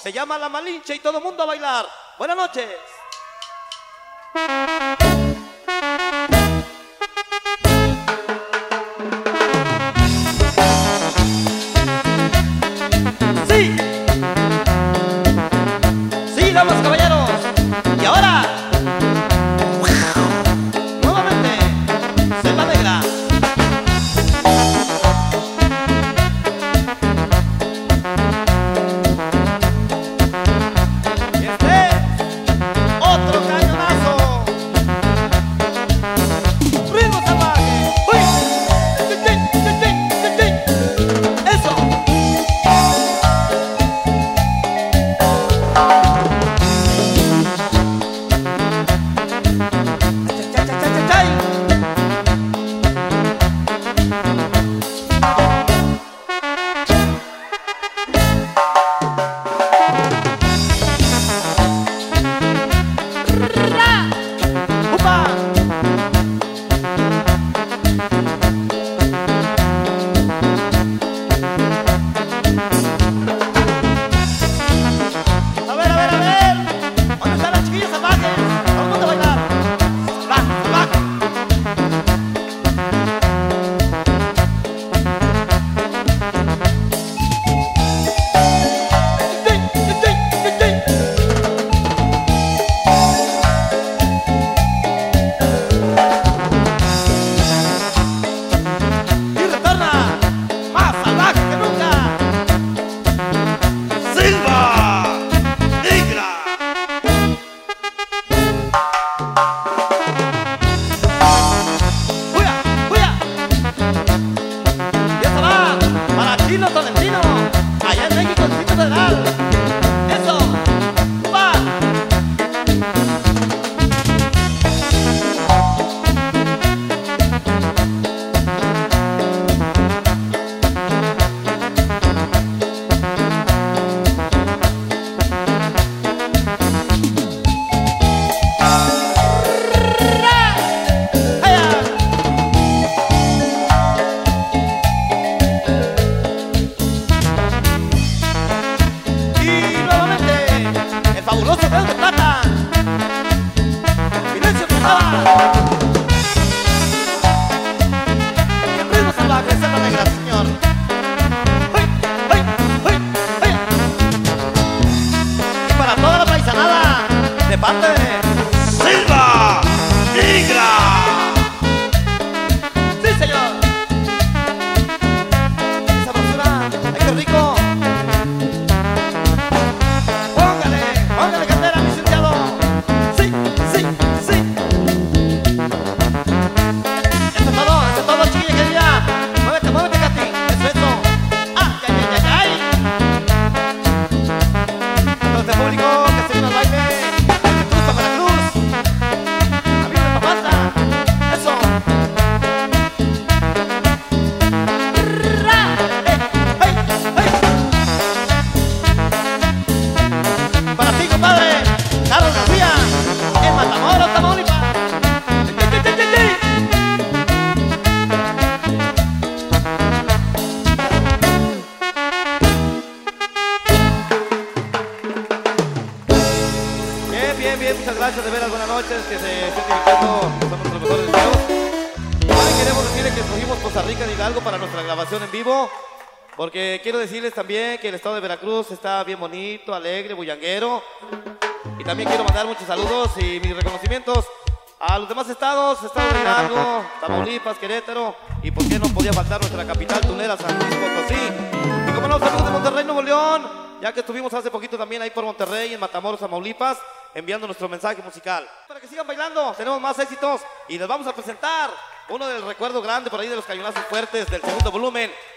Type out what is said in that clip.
Se llama La Malinche y todo el mundo a bailar. Buenas noches. Sí. Sí, damas y caballeros. Y ahora, nuevamente, Selva Negra. Y este, otro cañonazo. Ritmo salvaje. ¡Uy! ¡Tin, tin, tin, tin, tin! ¡Eso! Tolentino, allá en México, el Distrito Federal. Eso, va. Fabuloso Feo de Plata. Silencio Cruzada. Y el ritmo salvaje, Selva Negra, señor. ¡Hey, hey, hey, hey! Y para toda la paisanada, de parte de Selva Negra. Sí, señor. Esa basura, ay, qué rico. Póngale candela, licenciado. Sí, sí, sí. Eso es todo, chiquilla querida. Muévete, muévete, Katy. Eso, eso. ¡Ay, ay, ay, ay, ay! Entonces, público, que se une al baile. Veracruz para Veracruz. A mí me pasa. Eso. Para ti, compadre, Carlos García, en Matamoros, Tamaulipas. Bien, bien, muchas gracias, de veras, buenas noches, que se estén divirtiendo, que son nuestros mejores deseos. Hoy queremos decirles que escogimos Costa Rica en Hidalgo para nuestra grabación en vivo, porque quiero decirles también que el estado de Veracruz está bien bonito, alegre, bullanguero. Y también quiero mandar muchos saludos y mis reconocimientos a los demás estados, estado de Hidalgo, Tamaulipas, Querétaro, y por qué no podía faltar nuestra capital tunera, San Luis Potosí. Y como no, saludos de Monterrey, Nuevo León, ya que estuvimos hace poquito también ahí por Monterrey, en Matamoros, Tamaulipas, enviando nuestro mensaje musical. Para que sigan bailando, tenemos más éxitos y les vamos a presentar uno del recuerdo grande por ahí de los cañonazos fuertes del segundo volumen.